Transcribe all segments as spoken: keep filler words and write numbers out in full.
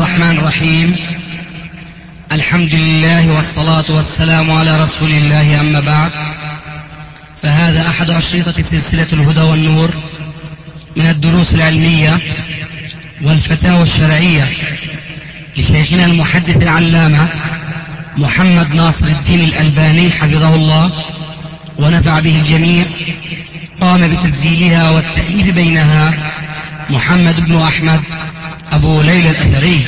الرحمن الرحيم. الحمد لله والصلاة والسلام على رسول الله، أما بعد، فهذا أحد أشرطة سلسلة الهدى والنور من الدروس العلمية والفتاوى الشرعية لشيخنا المحدث العلامة محمد ناصر الدين الألباني حفظه الله ونفع به الجميع. قام بتسجيلها والتأليف بينها محمد بن أحمد أبو ليلى الأثري.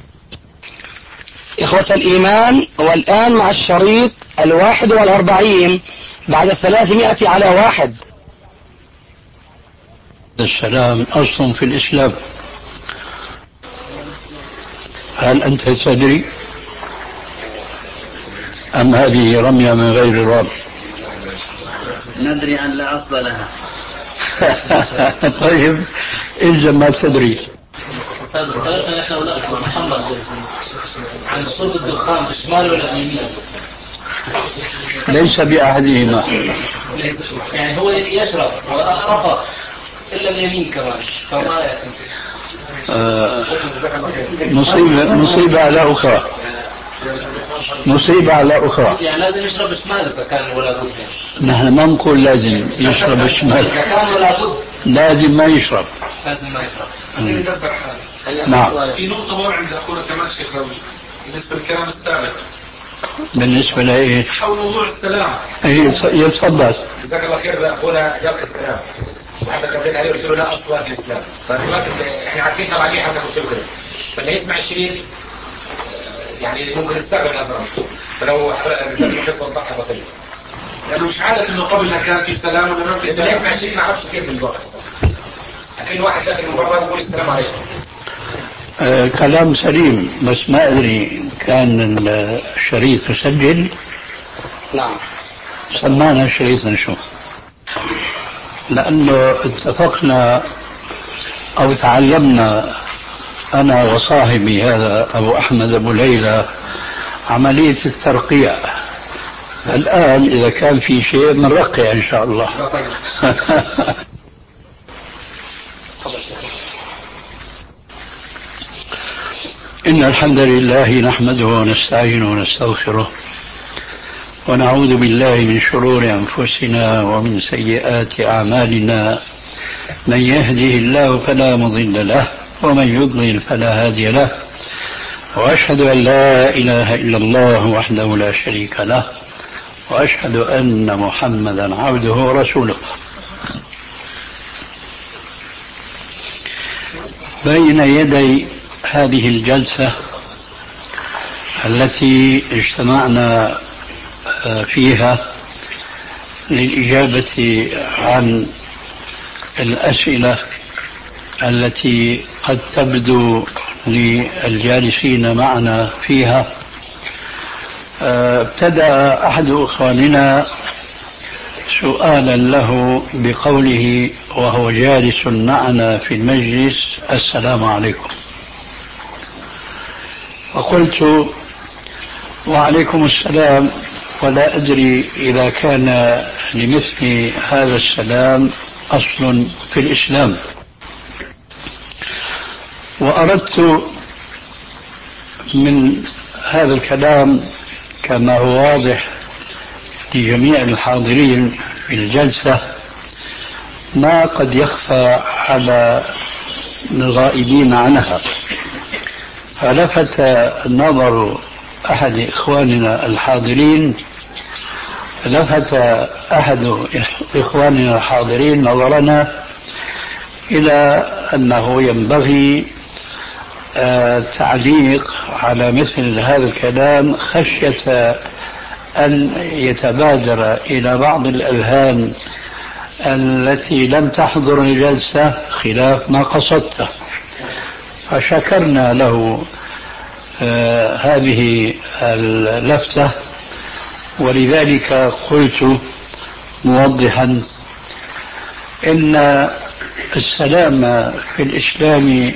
إخوة الإيمان، والآن مع الشريط الواحد والأربعين بعد الثلاثمائة على واحد. السلام أصل في الإسلام. هل أنت تدري أم هذه رمية من غير رام؟ ندري أن لا أصل لها. طيب إلزم ما تدري. محمد عن صوت الدخان بالشمال ولا باليمين؟ ليس بأحدهما، يعني هو يشرب ورفض إلا اليمين كمان، فما آه مصيبة مصيبة على أخرى، مصيبة على أخرى. يعني لازم يشرب بالشمال إذا كان ولا بد. نحن ما نقول لازم يشرب بالشمال، إذا كان ولا بد لازم ما يشرب. لازم ما يشرب. نعم. في نقطة مهمة عند أخونا كمان شيخ روي بالنسبة للكلام السابق. بالنسبة لإيه؟ حول موضوع السلام. إيه يتفضل. جزاك الله خير. أخونا جاب السلام وحضرتك رديت عليه وقلت له لا أصل في الإسلام. فدلوقتي إحنا عارفين طبعا ليه حضرتك قلت له كده. فاللي يسمع الشريط يعني ممكن يستغرب أصلا. فلو حضرتك جزاك الله خير توضحها بسيطة. لأنه مش عادة إنه قبل كان في سلام ولا ما في سلام. اللي يسمع الشريط ما يعرفش كيف بالضبط. لكن واحد داخل من برا يقول السلام عليكم. آه كلام سليم، بس ما أدري كان الشريط يسجل. نعم. سمعنا الشريط نشوف، لأنه اتفقنا أو تعلمنا أنا وصاحبي هذا أبو أحمد أبو ليلى عملية الترقيع. الآن إذا كان في شيء بنرقع إن شاء الله. إن الحمد لله نحمده ونستعينه ونستغفره ونعوذ بالله من شرور أنفسنا ومن سيئات أعمالنا. من يهده الله فلا مضل له ومن يضلل فلا هادي له، وأشهد أن لا إله إلا الله وحده لا شريك له، وأشهد أن محمدا عبده ورسوله. بين يدي هذه الجلسة التي اجتمعنا فيها للإجابة عن الأسئلة التي قد تبدو للجالسين معنا فيها، ابتدأ أحد إخواننا سؤالا له بقوله وهو جالس معنا في المجلس: السلام عليكم. وقلت: وعليكم السلام، ولا أدري إذا كان لمثل هذا السلام أصل في الإسلام. وأردت من هذا الكلام كما هو واضح لجميع الحاضرين في الجلسة ما قد يخفى على الغائبين عنها. فلفت نظر أحد إخواننا الحاضرين لفت أحد إخواننا الحاضرين نظرنا إلى أنه ينبغي التعليق على مثل هذا الكلام خشية أن يتبادر إلى بعض الأذهان التي لم تحضر الجلسة خلاف ما قصدته. فشكرنا له آه هذه اللفتة، ولذلك قلت موضحا إن السلام في الإسلام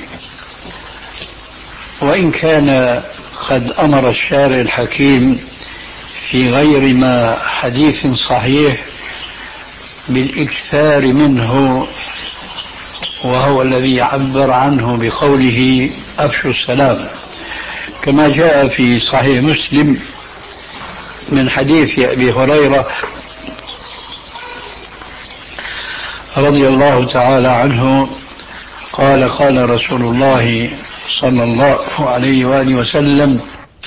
وإن كان قد أمر الشارع الحكيم في غير ما حديث صحيح بالإكثار منه، وهو الذي عبر عنه بقوله أفشوا السلام، كما جاء في صحيح مسلم من حديث أبي هريرة رضي الله تعالى عنه قال قال رسول الله صلى الله عليه وآله وسلم: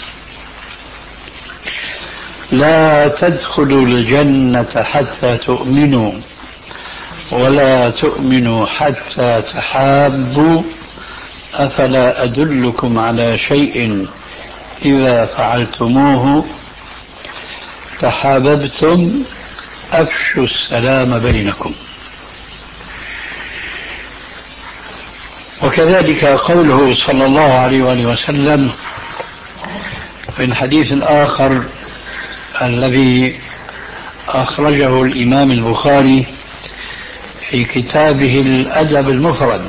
لا تدخلوا الجنة حتى تؤمنوا ولا تؤمنوا حتى تحابوا أفلا أدلكم على شيء إذا فعلتموه تحاببتم أفشوا السلام بينكم. وكذلك قوله صلى الله عليه وآله وسلم في الحديث الآخر الذي أخرجه الإمام البخاري في كتابه الأدب المفرد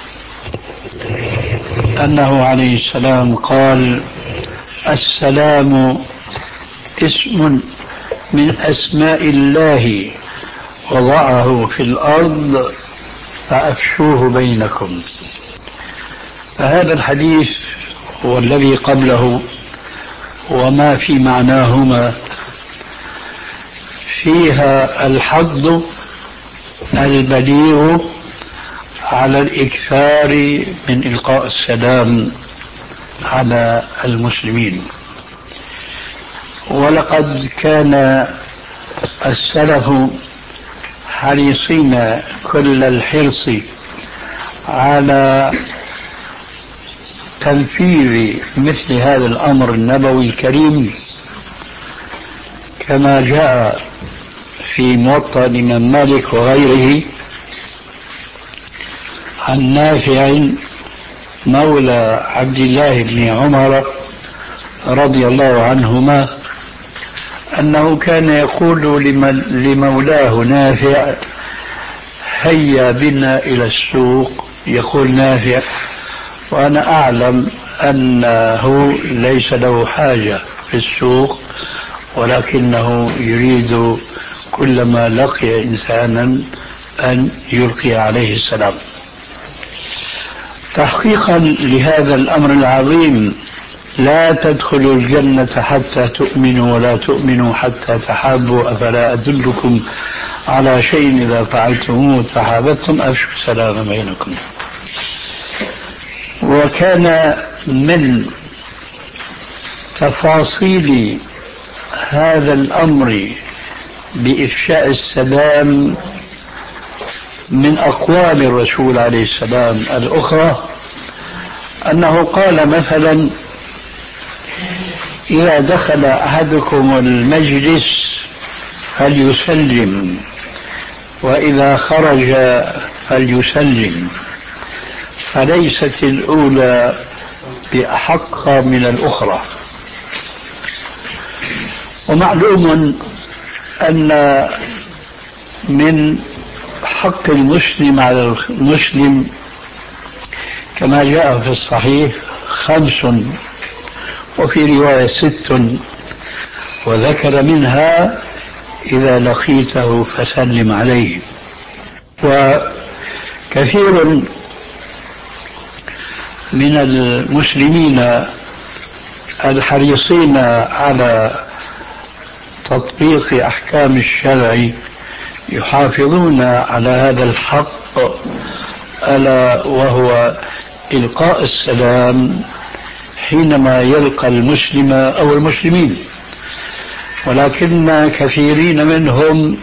أنه عليه السلام قال: السلام اسم من أسماء الله وضعه في الأرض فأفشوه بينكم. فهذا الحديث والذي قبله وما في معناهما فيها الحض البليغ على الإكثار من إلقاء السلام على المسلمين. ولقد كان السلف حريصين كل الحرص على تنفيذ مثل هذا الأمر النبوي الكريم، كما جاء في موطأ الإمام مالك وغيره عن نافع مولى عبد الله بن عمر رضي الله عنهما أنه كان يقول لمولاه نافع: هيا بنا إلى السوق. يقول نافع وأنا أعلم أنه ليس له حاجة في السوق، ولكنه يريد كلما لقي إنسانا أن يلقي عليه السلام. تحقيقا لهذا الأمر العظيم: لا تدخلوا الجنة حتى تؤمنوا ولا تؤمنوا حتى تحابوا أفلا أدلكم على شيء إذا فعلتموه تحاببتم أفشوا السلام بينكم. وكان من تفاصيل هذا الأمر بإفشاء السلام من أقوال الرسول عليه السلام الأخرى أنه قال مثلا: إذا دخل أحدكم المجلس فليسلم، وإذا خرج فليسلم، فليست الأولى بأحق من الأخرى. ومعلوم أن من حق المسلم على المسلم كما جاء في الصحيح خمس، وفي رواية ست، وذكر منها: إذا لقيته فسلم عليه. وكثير من المسلمين الحريصين على تطبيق أحكام الشرع يحافظون على هذا الحق، ألا وهو إلقاء السلام حينما يلقى المسلم أو المسلمين. ولكن كثيرين منهم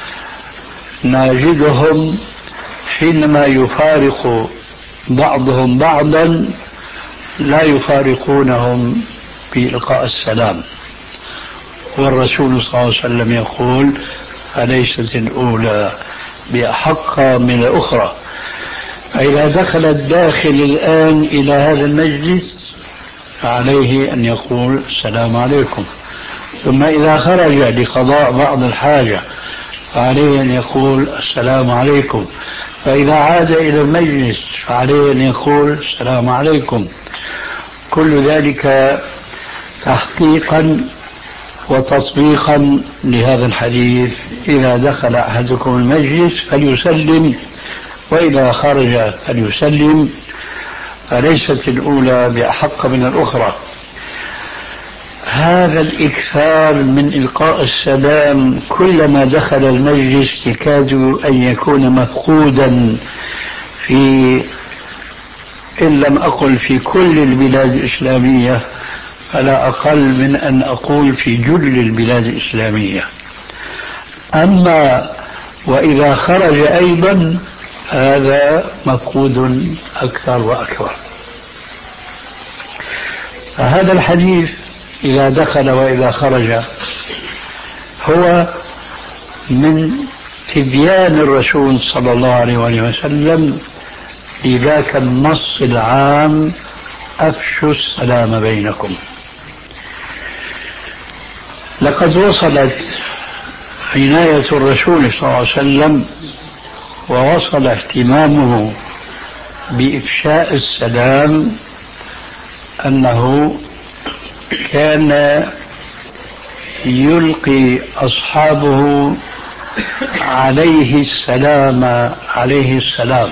نجدهم حينما يفارق بعضهم بعضا لا يفارقونهم بإلقاء السلام، والرسول صلى الله عليه وسلم يقول: فليست الأولى بأحق من الأخرى. فإذا دخل الداخل الآن إلى هذا المجلس فعليه أن يقول: السلام عليكم. ثم إذا خرج لقضاء بعض الحاجة فعليه أن يقول: السلام عليكم. فإذا عاد إلى المجلس فعليه أن يقول: السلام عليكم. كل ذلك تحقيقا وتطبيقا لهذا الحديث: إذا دخل أحدكم المجلس فليسلم، وإذا خرج فليسلم، فليست الأولى بأحق من الأخرى. هذا الإكثار من إلقاء السلام كلما دخل المجلس يكاد أن يكون مفقودا في، إن لم أقل في كل البلاد الإسلامية، فلا أقل من أن أقول في جل البلاد الإسلامية. أما وإذا خرج أيضا هذا مفقود أكثر وأكثر. فهذا الحديث إذا دخل وإذا خرج هو من تبيان الرسول صلى الله عليه وسلم لذاك النص العام: أفشوا السلام بينكم. لقد وصلت عناية الرسول صلى الله عليه وسلم ووصل اهتمامه بإفشاء السلام أنه كان يلقي أصحابه عليه السلام عليه السلام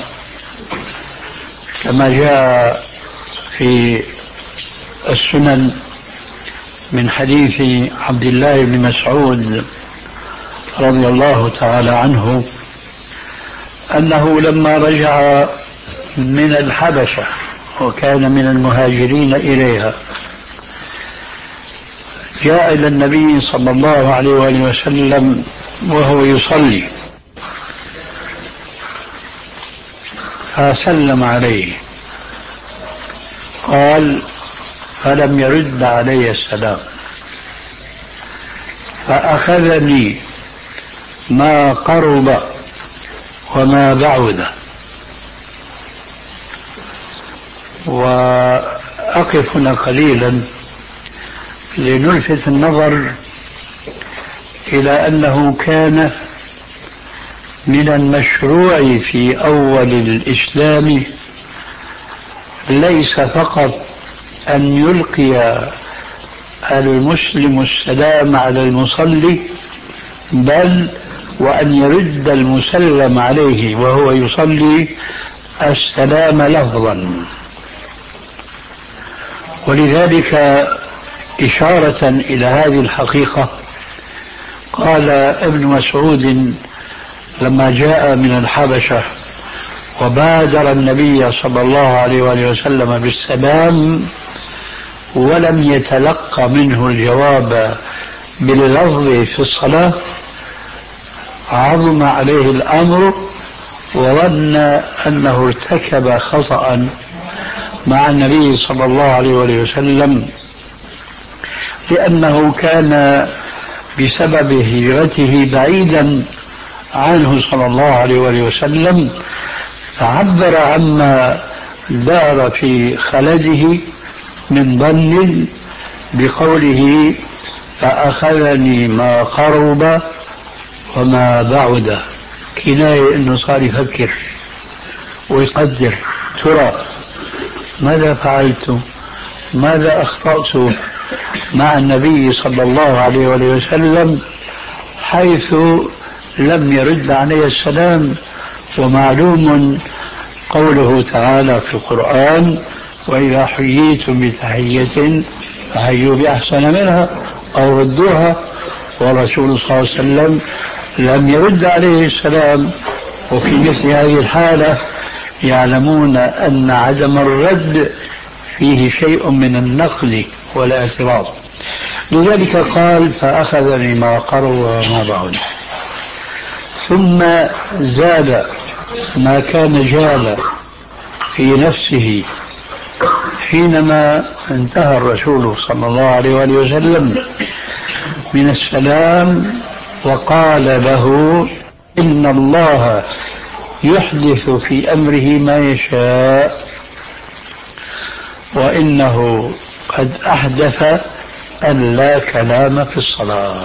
كما جاء في السنن من حديث عبد الله بن مسعود رضي الله تعالى عنه أنه لما رجع من الحبشة وكان من المهاجرين إليها جاء إلى النبي صلى الله عليه وآله وسلم وهو يصلي فسلم عليه، قال فلم يرد علي السلام فأخذني ما قرب وما بعد. وأقف هنا قليلا لنلفت النظر إلى أنه كان من المشروع في أول الإسلام ليس فقط أن يلقي المسلم السلام على المصلي، بل وأن يرد المسلم عليه وهو يصلي السلام لفظا. ولذلك إشارة إلى هذه الحقيقة قال ابن مسعود لما جاء من الحبشة وبادر النبي صلى الله عليه وآله وسلم بالسلام ولم يتلقى منه الجواب باللفظ في الصلاة، عظم عليه الأمر وظن أنه ارتكب خطأ مع النبي صلى الله عليه وآله وسلم، لأنه كان بسبب هجرته بعيدا عنه صلى الله عليه وآله وسلم، فعبر عما دار في خلده من ظن بقوله فأخذني ما قرب وما بعد، كناية أنه صار يفكر ويقدر ترى ماذا فعلت، ماذا أخطأت مع النبي صلى الله عليه وسلم حيث لم يرد علي السلام. ومعلوم قوله تعالى في القرآن وإذا حييتم بتحية فحيوا بأحسن منها أو ردوها، والرسول صلى الله عليه وسلم لم يرد عليه السلام. وفي مثل هذه الحالة يعلمون أن عدم الرد فيه شيء من النقل والاعتراض، لذلك قال فأخذني ما قرب وما بعد. ثم زاد ما كان جال في نفسه حينما انتهى الرسول صلى الله عليه وآله وسلم من السلام وقال له إن الله يحدث في أمره ما يشاء وإنه قد أحدث أن لا كلام في الصلاة.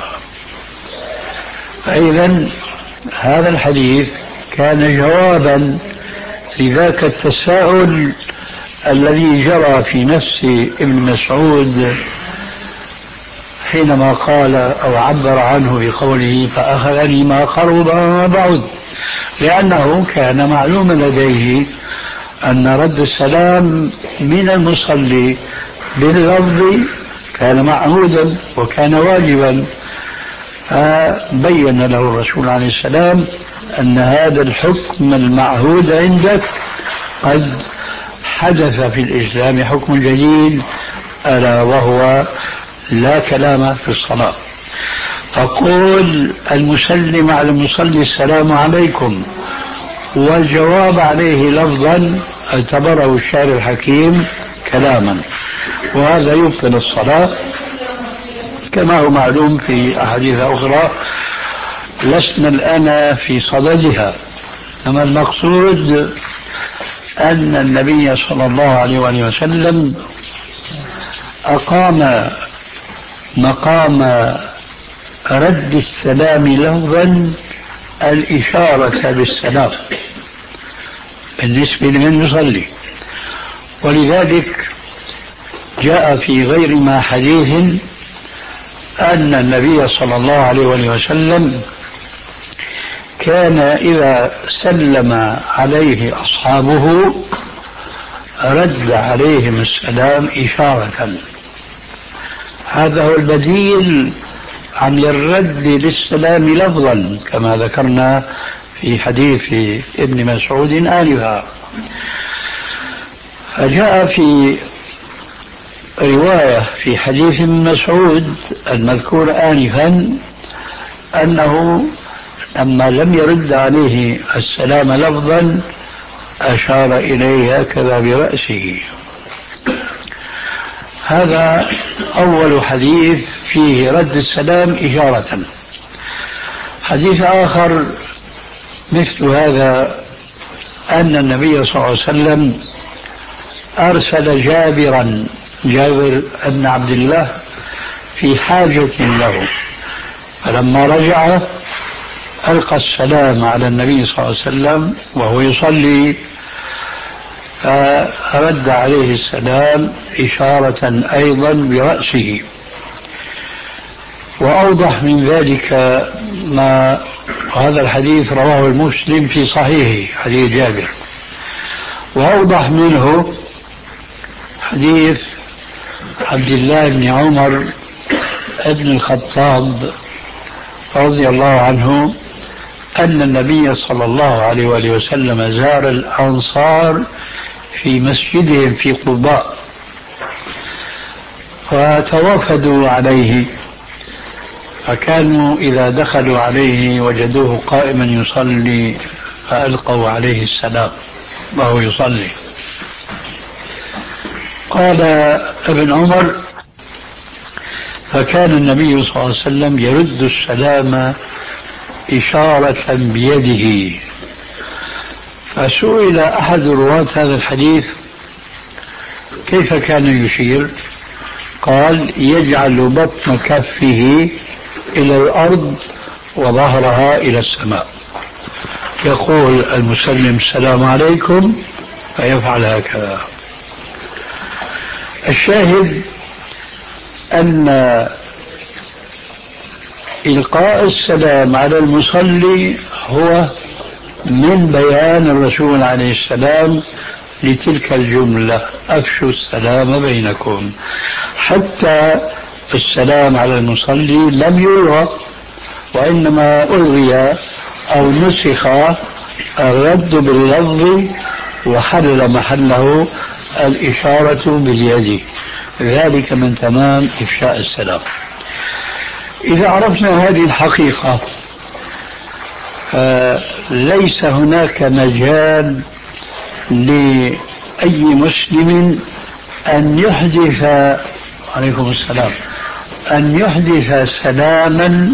فإذا هذا الحديث كان جوابا لذاك التساؤل الذي جرى في نفس ابن مسعود حينما قال أو عبر عنه بقوله فأخذني ما قرب وما بعد، لأنه كان معلوما لديه أن رد السلام من المصلي باللفظ كان معهودا وكان واجبا، فبين له الرسول عليه السلام أن هذا الحكم المعهود عندك قد حدث في الإسلام حكم جديد، ألا وهو لا كلام في الصلاة. فقول المسلم على المصلي السلام عليكم والجواب عليه لفظا اعتبره الشاعر الحكيم كلاما، وهذا يبطل الصلاة كما هو معلوم في أحاديث أخرى لسنا الآن في صددها. أما المقصود أن النبي صلى الله عليه وآله وسلم أقام مقام رد السلام لفظا الإشارة بالسلام بالنسبة لمن يصلي، ولذلك جاء في غير ما حديث أن النبي صلى الله عليه وسلم كان إذا سلم عليه أصحابه رد عليهم السلام إشارة. هذا هو البديل عن الرد للسلام لفظا كما ذكرنا في حديث ابن مسعود آنفا. فجاء في رواية في حديث ابن مسعود المذكور آنفا أنه لما لم يرد عليه السلام لفظا أشار إليه هكذا برأسه. هذا أول حديث فيه رد السلام إشارة. حديث آخر مثل هذا أن النبي صلى الله عليه وسلم أرسل جابرا جابر بن عبد الله في حاجة له، فلما رجع ألقى السلام على النبي صلى الله عليه وسلم وهو يصلي، فرد عليه السلام إشارة أيضا برأسه. وأوضح من ذلك ما هذا الحديث رواه المسلم في صحيحه حديث جابر، وأوضح منه حديث عبد الله بن عمر بن الخطاب رضي الله عنه أن النبي صلى الله عليه وآله وسلم زار الأنصار في مسجدهم في قباء، فتوافدوا عليه، فكانوا إذا دخلوا عليه وجدوه قائما يصلي فألقوا عليه السلام وهو يصلي. قال ابن عمر: فكان النبي صلى الله عليه وسلم يرد السلام إشارة بيده. فسئل أحد رواة هذا الحديث كيف كان يشير؟ قال: يجعل بطن كفه إلى الأرض وظهرها إلى السماء، يقول المسلم السلام عليكم فيفعل هكذا. الشاهد أن إلقاء السلام على المصلي هو من بيان الرسول عليه السلام لتلك الجملة: أفشوا السلام بينكم. حتى السلام على المصلي لم يلغى، وإنما ألغي أو نسخ الرد باللفظ وحل محله الإشارة باليد، ذلك من تمام إفشاء السلام. إذا عرفنا هذه الحقيقة ليس هناك مجال لأي مسلم أن يحدث عليكم السلام أن يحدث سلاما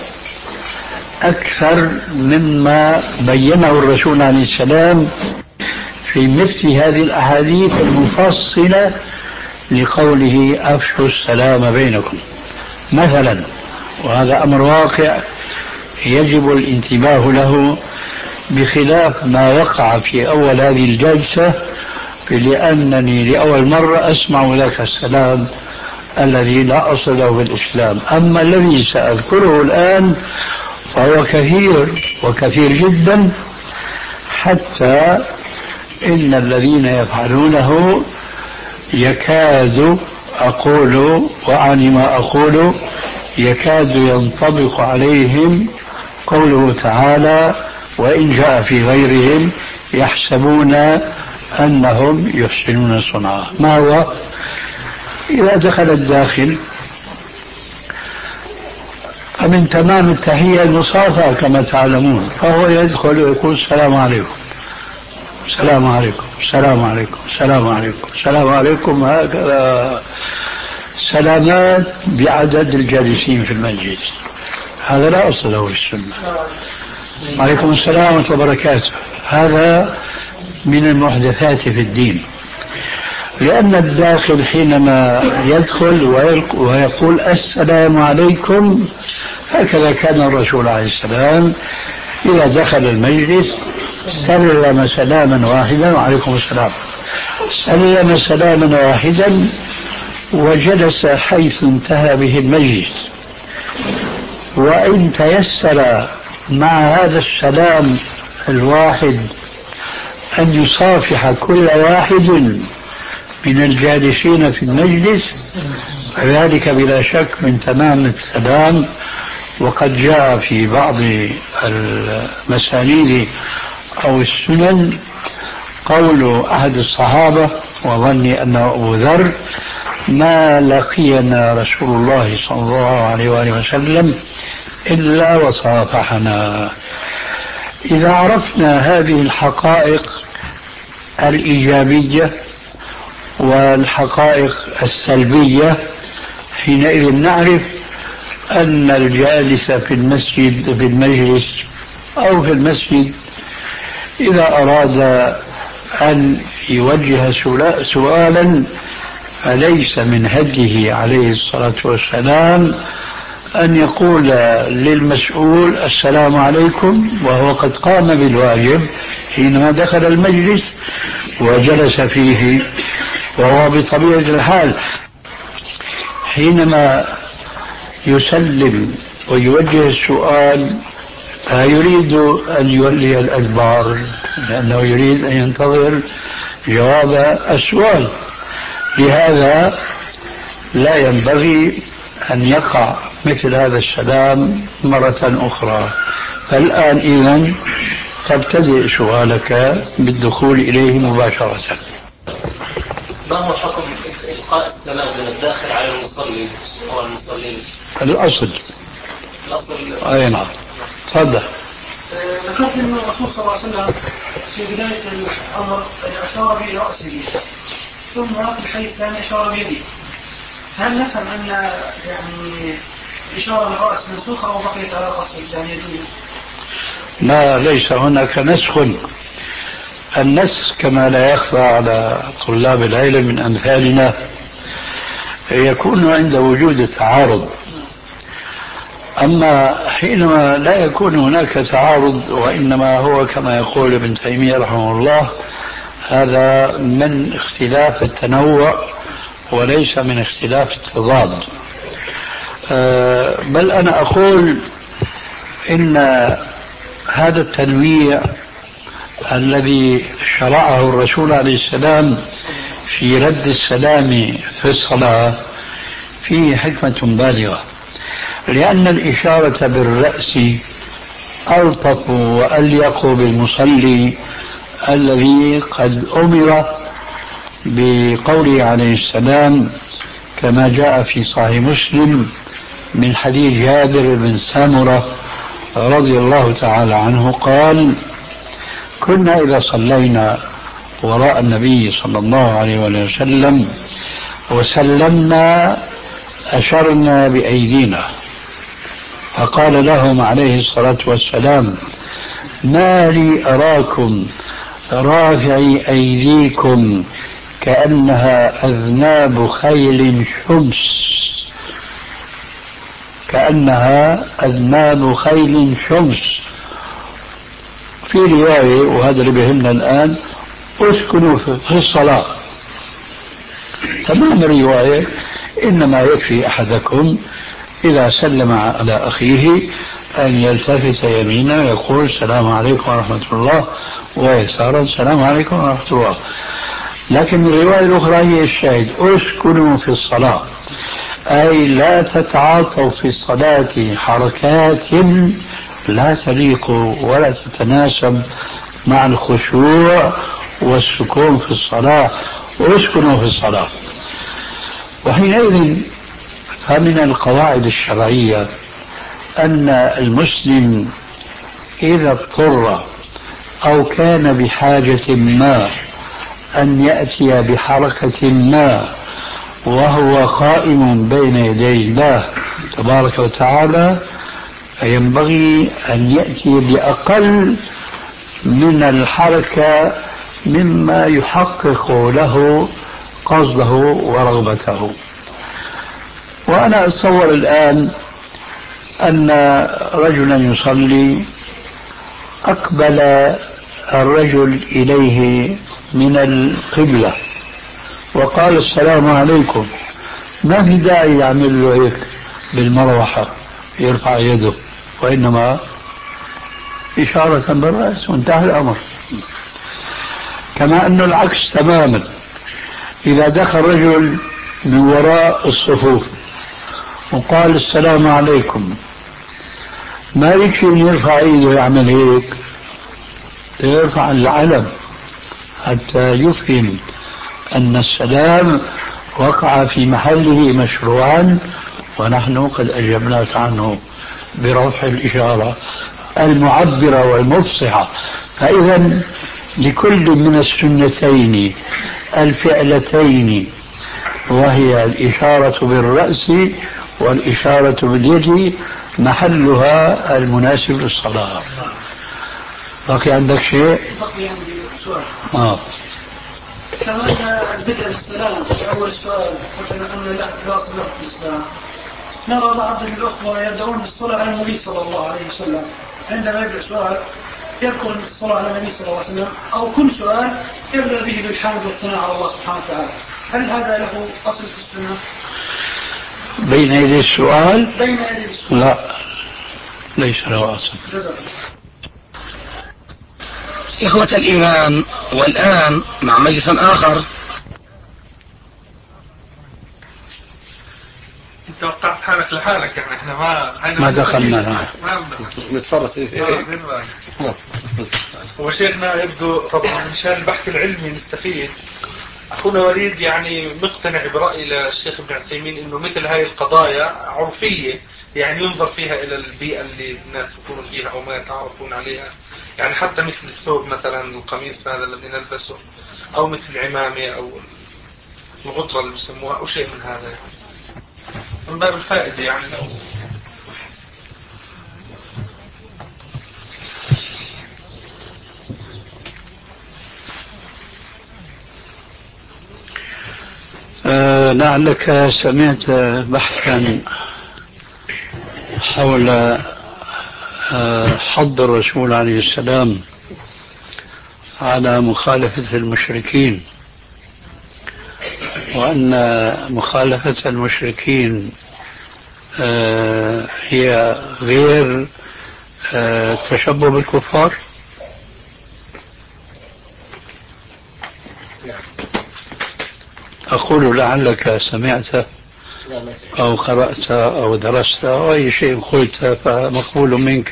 أكثر مما بينه الرسول عليه السلام في مثل هذه الأحاديث المفصلة لقوله: أفشوا السلام بينكم. مثلا، وهذا أمر واقع يجب الانتباه له، بخلاف ما وقع في أول هذه الجلسة، لأنني لأول مرة أسمع ذاك السلام الذي لا أصل له في الإسلام. أما الذي سأذكره الآن فهو كثير وكثير جدا، حتى إن الذين يفعلونه يكاد أقول وأعني ما أقول يكاد ينطبق عليهم قوله تعالى وإن جاء في غيرهم يحسبون أنهم يحسنون صنعا. ما هو؟ إذا دخل الداخل فمن تمام التحية المصافحة كما تعلمون، فهو يدخل ويقول السلام عليكم السلام عليكم السلام عليكم السلام عليكم السلام عليكم، هكذا سلامات بعدد الجالسين في المجلس. هذا لا أصل له في السنة. عليكم السلام ورحمة الله وبركاته. هذا من المحدثات في الدين، لأن الداخل حينما يدخل ويقول السلام عليكم، هكذا كان الرسول عليه السلام إذا دخل المجلس سلم سلاما واحدا وعليكم السلام، سلم سلاما واحدا وجلس حيث انتهى به المجلس. وإن تيسر مع هذا السلام الواحد أن يصافح كل واحد من الجالسين في المجلس، ذلك بلا شك من تمام السلام. وقد جاء في بعض المسانيد أو السنن قول أحد الصحابة وظني أنه أبو ذر: ما لقينا رسول الله صلى الله عليه وآله وسلم إلا وصافحنا. إذا عرفنا هذه الحقائق الإيجابية والحقائق السلبية، حينئذ نعرف أن الجالس في المسجد في المجلس أو في المسجد إذا أراد أن يوجه سؤالا فليس من هديه عليه الصلاة والسلام أن يقول للمسؤول السلام عليكم وهو قد قام بالواجب حينما دخل المجلس وجلس فيه، وهو بطبيعة الحال حينما يسلم ويوجه السؤال لا يريد أن يولي الأدبار، لأنه يريد أن ينتظر جواب السؤال. لهذا لا ينبغي أن يقع مثل هذا السلام مرة أخرى. فالآن إذن تبتدئ سؤالك بالدخول إليه مباشرة. ما هو حكم إلقاء السلام من الداخل على المصلي أو المصلين؟ الأصل الأصل أي نعم. تفضل. ذكرت أن الرسول صلى الله عليه وسلم في بداية الأمر أشار برأسه، ثم في الحديث الثاني أشار بيده. هل نفهم أن يعني إشارة الرأس منسوخة أو بقيت على الرأس الثانية؟ لا، ليس هناك نسخ. النسخ كما لا يخفى على طلاب العلم من أمثالنا يكون عند وجود التعارض. أما حينما لا يكون هناك تعارض وإنما هو كما يقول ابن تيمية رحمه الله هذا من اختلاف التنوع وليس من اختلاف التضاد. بل أنا أقول إن هذا التنويع الذي شرعه الرسول عليه السلام في رد السلام في الصلاة فيه حكمة بالغة، لأن الإشارة بالرأس ألطف وأليق بالمصلي الذي قد أمر بقوله عليه السلام كما جاء في صحيح مسلم من حديث جابر بن سامرة رضي الله تعالى عنه قال: كنا إذا صلينا وراء النبي صلى الله عليه وسلم وسلمنا أشرنا بأيدينا، فقال لهم عليه الصلاة والسلام: ما لي أراكم رافعي أيديكم كأنها أذناب خيل شمس، كأنها أذناب خيل شمس. في رواية وهذا اللي بيهمنا الآن: اسكنوا في الصلاة. تمام الرواية: إنما يكفي أحدكم إذا سلم على أخيه أن يلتفت يمينا يقول السلام عليكم ورحمة الله، ويسارا السلام عليكم ورحمة الله. لكن الرواية الأخرى هي الشاهد: اسكنوا في الصلاة، أي لا تتعاطوا في الصلاة حركات لا تليق ولا تتناسب مع الخشوع والسكون في الصلاة، واسكنوا في الصلاة. وحينئذ فمن القواعد الشرعية أن المسلم إذا اضطر أو كان بحاجة ما أن يأتي بحركة ما وهو قائم بين يدي الله تبارك وتعالى، فينبغي أن يأتي بأقل من الحركة مما يحقق له قصده ورغبته. وأنا أتصور الآن أن رجلا يصلي، أقبل الرجل إليه من القبلة وقال السلام عليكم، ما في داعي يعمل له هيك بالمروحة يرفع يده، وإنما إشارة بالرأس وانتهى الأمر. كما أن العكس تماما، إذا دخل رجل من وراء الصفوف وقال السلام عليكم، ما يكفي أن يرفع يده يعمل هيك، يرفع العلم حتى يفهم أن السلام وقع في محله مشروعا، ونحن قد أجبناك عنه برفع الإشارة المعبرة والمفصحة. فإذا لكل من السنتين الفعلتين، وهي الإشارة بالرأس والإشارة باليد، محلها المناسب للصلاة. باقي عندك شيء؟ بقي عندي سؤال. آه. كمان البدء بالسلام في أول السؤال قلت أن لا أصل له في الإسلام. نرى بعض الأخوة يبدأون بالصلاة على النبي صلى الله عليه وسلم، عندما يبدأ سؤال يذكر الصلاة على النبي صلى الله عليه وسلم، أو كل سؤال يبدأ به بالحمد والثناء على الله سبحانه وتعالى. هل هذا له أصل في السنة؟ بين يدي السؤال؟ بين يدي السؤال لا، ليس له أصل. جزاك. إخوة الإيمان، والآن مع مجلس آخر. انت وقعت حالك لحالك، يعني احنا ما ما دخلنا ما نتفرج. وشيخنا يبدو طبعا مشان البحث العلمي نستفيد. أخونا وليد يعني مقتنع برأي الشيخ ابن عثيمين إنه مثل هاي القضايا عرفية، يعني ينظر فيها إلى البيئة اللي الناس يكونوا فيها أو ما يتعرفون عليها، يعني حتى مثل الثوب مثلا، القميص هذا الذي نلبسه، أو مثل العمامة أو الغطرة اللي بسموها، أو شيء من هذا، يعني من باب الفائدة يعني. آه لعلك سمعت بحثا حول آه حض الرسول عليه السلام على مخالفة المشركين، وأن مخالفة المشركين آه هي غير آه تشبه بالكفار. أقول لعلك سمعت أو قرأت أو درست أو أي شيء قلت فمقبول منك.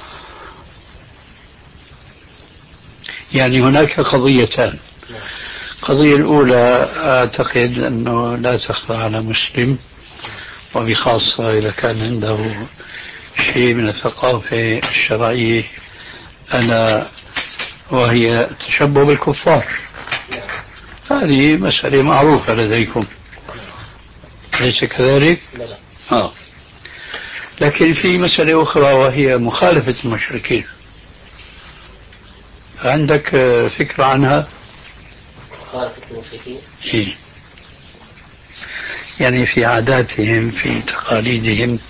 يعني هناك قضيتان. القضية الأولى أعتقد أنه لا تخفى على مسلم، وبخاصة إذا كان عنده شيء من الثقافة الشرعية، ألا وهي التشبه بالكفار. هذه مسألة معروفة لديكم، ليس كذلك؟ آه. لكن في مسألة أخرى وهي مخالفة المشركين. عندك فكرة عنها؟ مخالفة المشركين؟ إيه؟ يعني في عاداتهم، في تقاليدهم،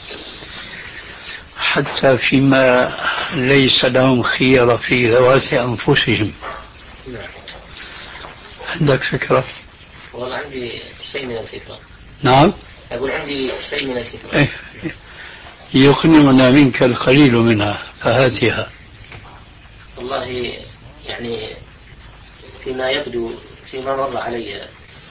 حتى فيما ليس لهم خيرة في ذوات أنفسهم. عندك فكرة؟ والله عندي شيء من الفكرة. نعم؟ أقول عندي شيء من الفكرة. إيه؟ يقنعنا منك القليل منها، فهاتها. والله يعني فيما يبدو فيما مر علي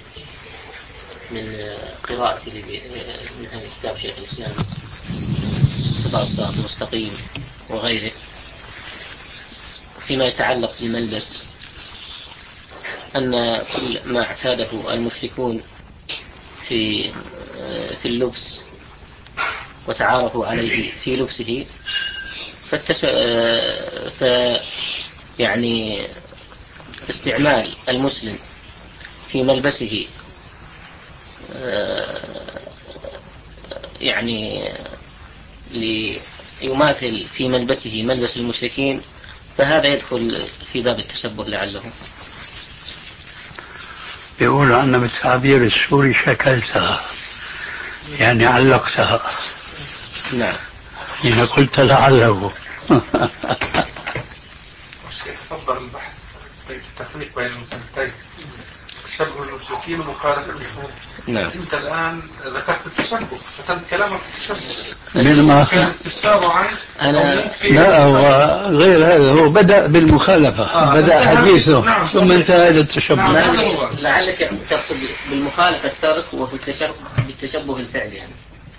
من قراءتي من هذا كتاب شيخ الإسلام اتباع الصراط المستقيم وغيره فيما يتعلق بالملبس، أن كل ما اعتاده المشركون في في اللبس وتعارفوا عليه في لبسه فالتش... ف يعني استعمال المسلم في ملبسه يعني ليماثل في ملبسه ملبس المشركين، فهذا يدخل في باب التشبه لعله. يقول أن بالتعبير السوري شكلتها، يعني علقتها. نعم. يعني قلت لعله. الشيخ صدر البحث التفريق بين المسلمتين، تشبه المشركين ومخالفة الإخوان. نعم. أنت الآن ذكرت التشبه، فتم كلامك في التشبه. من ما كان استفساره عن أنا لا، هو غير هذا، هو بدأ بالمخالفة. آه بدأ حديثه. نعم. ثم انتهى إلى التشبه. نعم. لعلك تقصد بالمخالفة الترك وفي التشبه بالتشبه الفعلي يعني.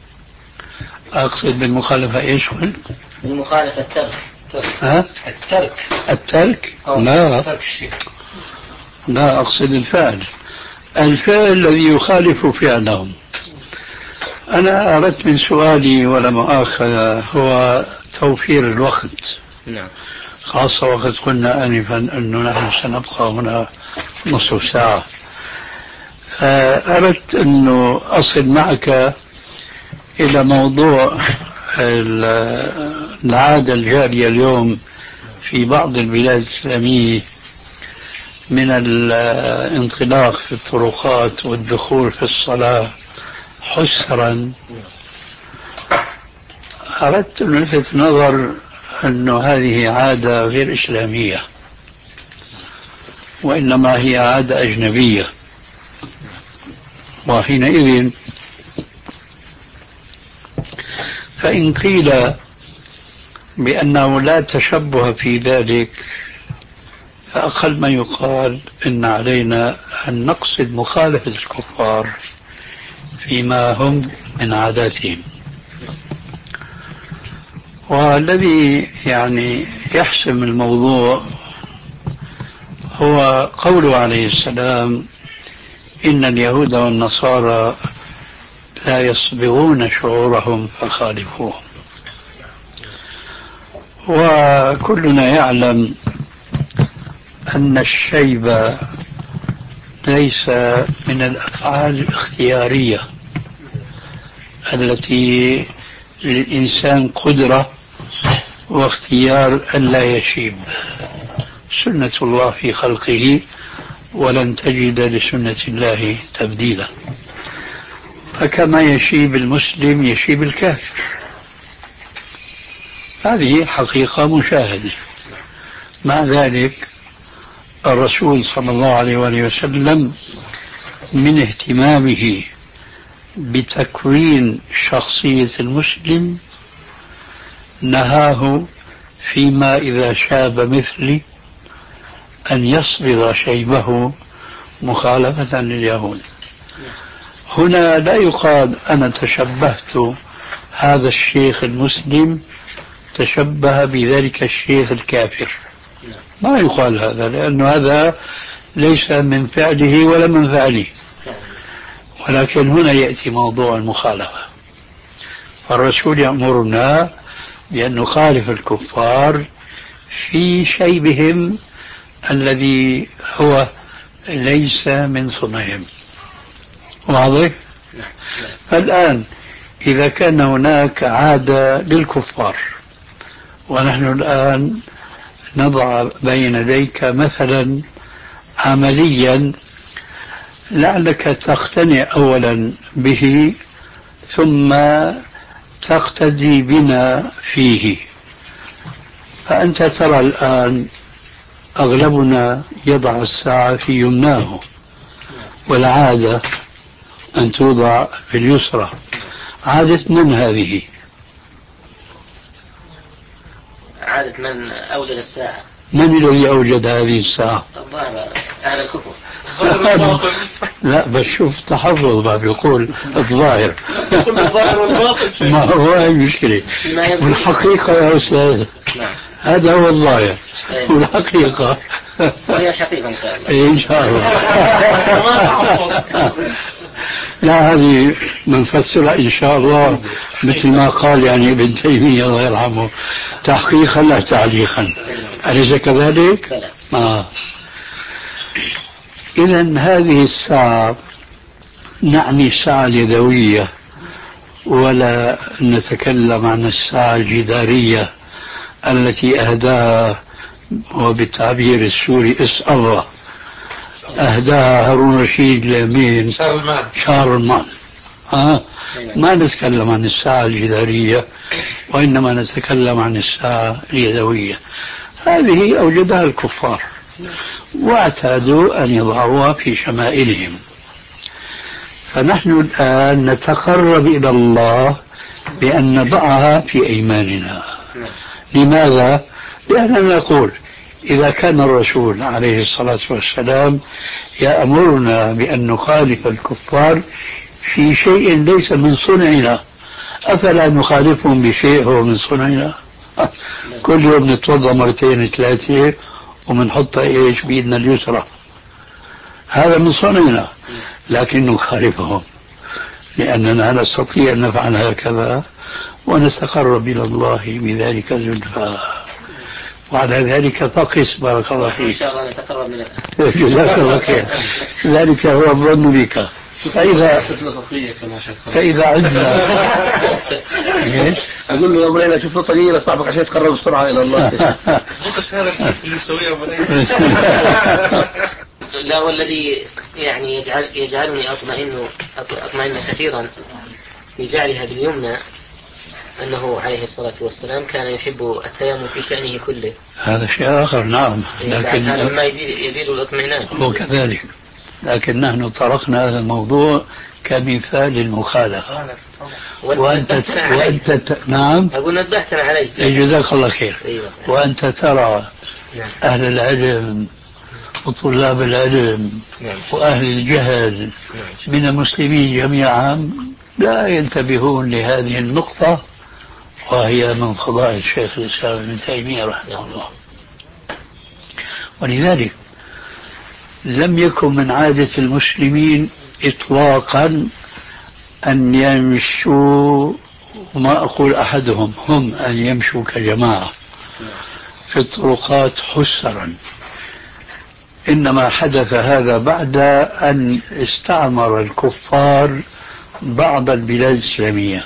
أقصد بالمخالفة إيش؟ بالمخالفة الترك. ها؟ الترك. الترك؟ لا. الترك الشيء. لا، أقصد الفعل، الفعل الذي يخالف فعلهم. أنا أردت من سؤالي ولا مؤاخذة هو توفير الوقت. نعم. خاصة وقد قلنا آنفا أنه نحن سنبقى هنا نصف ساعة، فأردت أنه أصل معك إلى موضوع العادة الجارية اليوم في بعض البلاد الإسلامية من الانطلاق في الطرقات والدخول في الصلاة حسرا. أردت أن ألفت نظر أن هذه عادة غير إسلامية، وإنما هي عادة أجنبية، وحينئذ فإن قيل بأنه لا تشبه في ذلك، فأقل ما يقال إن علينا أن نقصد مخالفة الكفار فيما هم من عاداتهم. والذي يعني يحسم الموضوع هو قوله عليه السلام: إن اليهود والنصارى لا يصبغون شعورهم فخالفوهم. وكلنا يعلم أن الشيب ليس من الأفعال الاختيارية التي للإنسان قدرة واختيار أن لا يشيب. سنة الله في خلقه، ولن تجد لسنة الله تبديلا. فكما يشيب المسلم يشيب الكافر، هذه حقيقة مشاهدة. مع ذلك الرسول صلى الله عليه وآله وسلم من اهتمامه بتكوين شخصية المسلم نهاه فيما إذا شاب مثلي أن يصبغ شيبه مخالفة لليهود. هنا لا يقال أنا تشبهت هذا الشيخ المسلم تشبه بذلك الشيخ الكافر، ما يقال هذا، لأن هذا ليس من فعله ولا من فعله. ولكن هنا يأتي موضوع المخالفة، فالرسول يأمرنا بأن نخالف الكفار في شيبهم الذي هو ليس من صنعهم. واضح؟ فالآن إذا كان هناك عادة للكفار، ونحن الآن نضع بين يديك مثلا عمليا لعلك تقتنع أولا به ثم تقتدي بنا فيه. فأنت ترى الآن أغلبنا يضع الساعة في يمناه، والعادة أن توضع في اليسرى. عادة من هذه؟ عادة من أوجد الساعة. من الذي أوجد هذه الساعة؟ أهل الكفر. لا بس شوف تحفظ ما بيقول الظاهر. الظاهر والباطن ما هو هي المشكلة. والحقيقة يا أستاذ هذا هو الظاهر والحقيقة وهي الحقيقة إن شاء الله. إن شاء الله. لا هذه منفسرة إن شاء الله مثل ما قال يعني ابن تيمية الله يرحمه تحقيقا لا تعليقا. أليس كذلك؟ آه. إذا هذه الساعة نعني الساعة اليدوية ولا نتكلم عن الساعة الجدارية التي أهداها وبالتعبير السوري اس الله أهداها هارون رشيد لمين؟ شارلمان. شارلمان. آه. ما نتكلم عن الساعة الجدارية وإنما نتكلم عن الساعة اليدوية. هذه أوجدها الكفار واعتادوا أن يضعوها في شمائلهم. فنحن الآن نتقرب إلى الله بأن نضعها في أيماننا. لماذا؟ لأننا نقول إذا كان الرسول عليه الصلاة والسلام يأمرنا بأن نخالف الكفار في شيء ليس من صنعنا أفلا نخالفهم بشيء هو من صنعنا؟ كل يوم نتوضأ مرتين ثلاثة ومنحط إيش بإيدنا اليسرى، هذا من صنعنا، لكن نخالفهم لأننا نستطيع أن نفعل هكذا ونتقرب إلى الله بذلك زلفى. وعلى ذلك فقس بارك الله فيك. إن شاء الله نتقرب من جزاك الله خير. ذلك هو الظن بك. فإذا فإذا عدنا أقول له يا أبو ليلى شوف له طريقة صعبك عشان تقرب بسرعة إلى الله. لا والذي يعني يجعل يجعلني أطمئن أطمئن كثيرا بجعلها باليمنى أنه عليه الصلاة والسلام كان يحب التيمم في شأنه كله. هذا شيء آخر نعم، لكن هذا ما يزيد, يزيد الاطمئنان. هو كذلك، لكن نحن طرقنا هذا الموضوع كمثال المخالفة. وأنت ت... وأنت ت... نعم أقول نبهتنا عليه. جزاك الله خير. أيوة. وأنت ترى نعم. أهل العلم وطلاب العلم نعم. وأهل الجهل نعم. من المسلمين جميعا لا ينتبهون لهذه النقطة، وهي من فضائل شيخ الإسلام ابن تيمية رحمه الله. ولذلك لم يكن من عادة المسلمين إطلاقا أن يمشوا، وما أقول أحدهم، هم أن يمشوا كجماعة في الطرقات حسرا. إنما حدث هذا بعد أن استعمر الكفار بعض البلاد الإسلامية،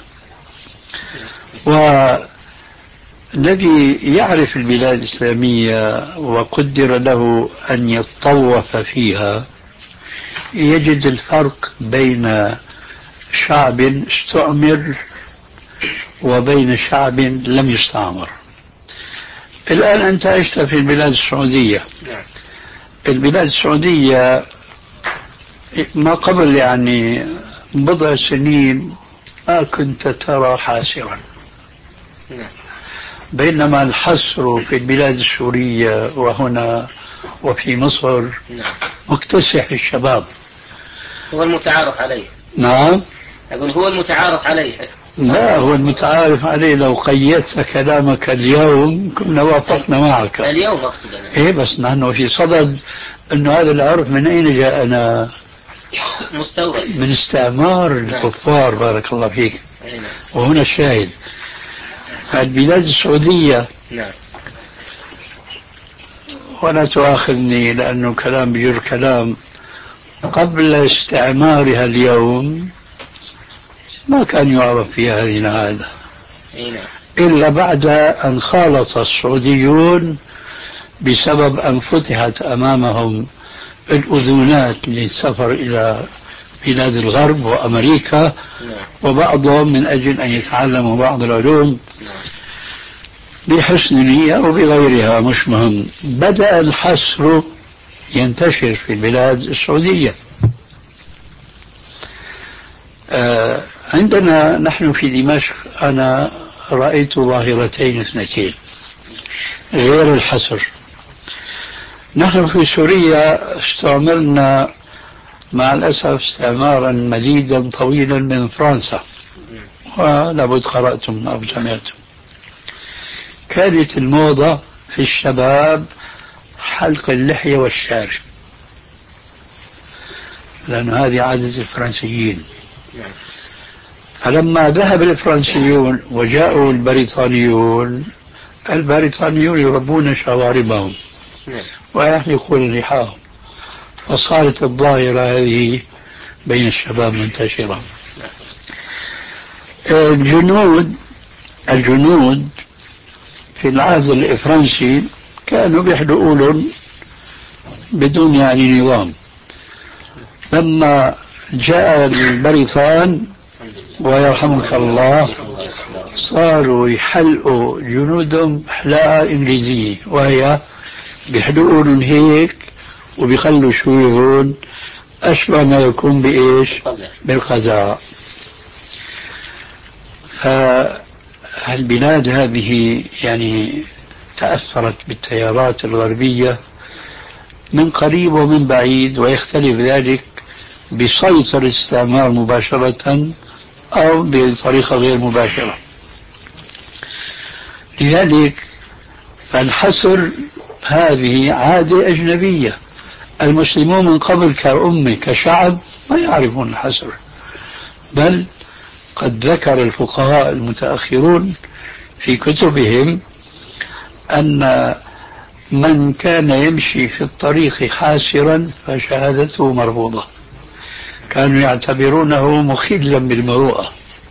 والذي يعرف البلاد الإسلامية وقدر له أن يتطوف فيها يجد الفرق بين شعب استعمر وبين شعب لم يستعمر. الآن أنت عشت في البلاد السعودية. البلاد السعودية ما قبل يعني بضع سنين ما كنت ترى حاسرا، بينما الحسر في البلاد السورية وهنا وفي مصر مكتسح الشباب. هو المتعارف عليه. نعم أقول هو المتعارف عليه. لا هو المتعارف عليه. لو قيدت كلامك اليوم كنا وافقنا معك اليوم أقصد أنا. إيه بس نحن في صدد أنه هذا العرف من أين جاءنا؟ مستورد من استعمار الكفار. بارك الله فيك. وهنا الشاهد البلاد السعودية. نعم. ولا تؤاخذني لأنه كلام بيجر كلام، قبل استعمارها اليوم ما كان يعرف فيها هذه العادة إلا بعد أن خالط السعوديون بسبب أن فتحت أمامهم الأذونات للسفر إلى بلاد الغرب وأمريكا، وبعضهم من أجل أن يتعلموا بعض العلوم بحسن نية وبغيرها مش مهم. بدأ الحسر ينتشر في البلاد السعودية. آه عندنا نحن في دمشق أنا رأيت ظاهرتين اثنتين غير الحسر. نحن في سوريا استعملنا مع الأسف استعمارا مديدا طويلا من فرنسا، ولابد قرأتم أو سمعتم. كانت الموضة في الشباب حلق اللحية والشارب، لأن هذه عادة الفرنسيين. فلما ذهب الفرنسيون وجاءوا البريطانيون، البريطانيون يربون شواربهم ويحلقون لحاهم، فصارت الظاهرة هذه بين الشباب منتشرة. الجنود الجنود في العهد الفرنسي كانوا بيحلقوا لهم بدون يعني نظام. لما جاء البريطان ويرحمك الله صاروا يحلقوا جنودهم حلاقة إنجليزية، وهي بيحلقوا لهم هيك وبيخلوا شويهون أشبه ما يكون بإيش؟ بالقزاء. فالبلاد هذه يعني تأثرت بالتيارات الغربية من قريب ومن بعيد، ويختلف ذلك بسيطرة الاستعمار مباشرة أو بطريقة غير مباشرة. لذلك فالحصر هذه عادة أجنبية. المسلمون من قبل كأمة كشعب ما يعرفون الحصر، بل قد ذكر الفقهاء المتأخرون في كتبهم أن من كان يمشي في الطريق حاسرا فشهادته مرفوضة. كانوا يعتبرونه مخلا بالمروءة،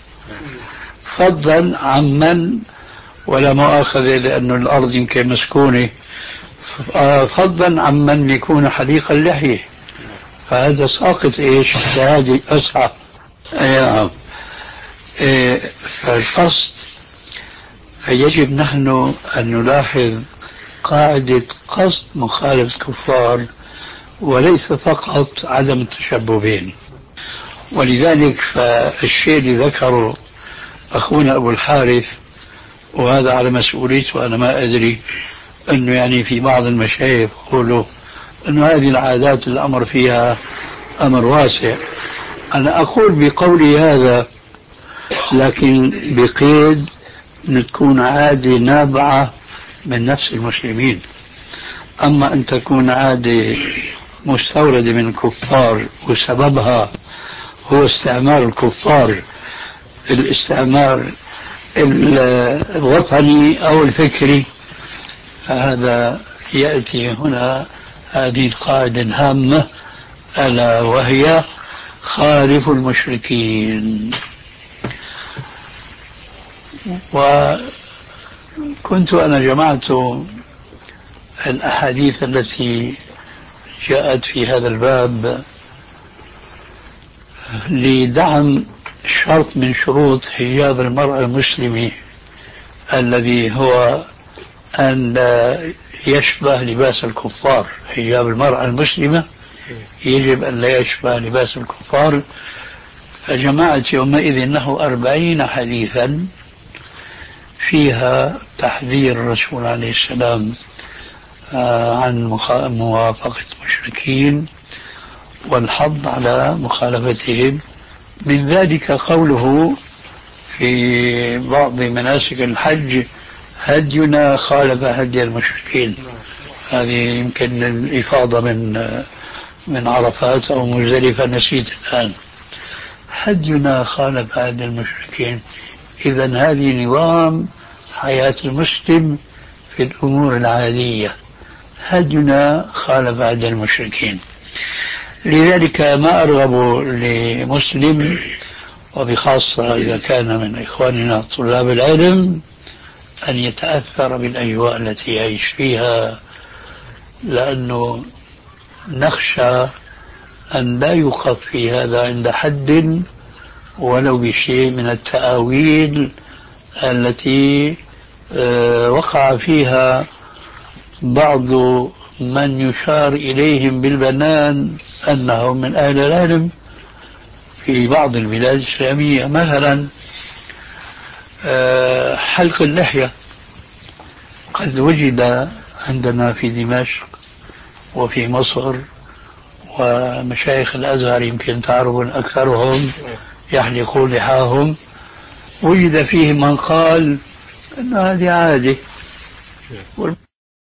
فضلا عمن، ولا مؤاخذة لأن الأرض يمكن مسكونة، فضلا عمن يكون حليق اللحية، فهذا ساقط إيش شهادة أسعى. أيام إيه فالقصد، فيجب نحن أن نلاحظ قاعدة قصد مخالفة الكفار وليس فقط عدم التشبه بهم. ولذلك فالشيء اللي ذكره أخونا أبو الحارث، وهذا على مسؤوليته وأنا ما أدري، أنه يعني في بعض المشايخ يقولوا أنه هذه العادات الأمر فيها أمر واسع. أنا أقول بقولي هذا لكن بقيد أن تكون عادة نابعة من نفس المسلمين. أما أن تكون عادة مستوردة من الكفار وسببها هو استعمار الكفار، الاستعمار الوطني أو الفكري، فهذا يأتي هنا هذه القاعدة الهامة، ألا وهي خالف المشركين. وكنت أنا جمعت الأحاديث التي جاءت في هذا الباب لدعم شرط من شروط حجاب المرأة المسلمة، الذي هو أن لا يشبه لباس الكفار. حجاب المرأة المسلمة يجب أن لا يشبه لباس الكفار. فجمعت يومئذ نحو أربعين حديثا فيها تحذير الرسول عليه السلام عن موافقة المشركين والحض على مخالفتهم. من ذلك قوله في بعض مناسك الحج: هدينا خالف هدي المشركين. هذه يمكن الإفاضة من من عرفات أو مزدلفة، نسيت الآن. هدينا خالف هدي المشركين. إذن هذه نظام حياة المسلم في الأمور العادية، هدينا خالف هدي المشركين. لذلك ما أرغب لمسلم، وبخاصة إذا كان من إخواننا طلاب العلم، أن يتأثر بالأجواء التي يعيش فيها، لأنه نخشى أن لا يوقف في هذا عند حد ولو بشيء من التأويل التي وقع فيها بعض من يشار إليهم بالبنان أنهم من أهل العلم في بعض البلاد الإسلامية. مثلا حلق اللحية قد وجد عندنا في دمشق وفي مصر ومشايخ الأزهر يمكن تعرفون أكثرهم يحلقون لحاهم، وجد فيه من قال أن هذه عادة.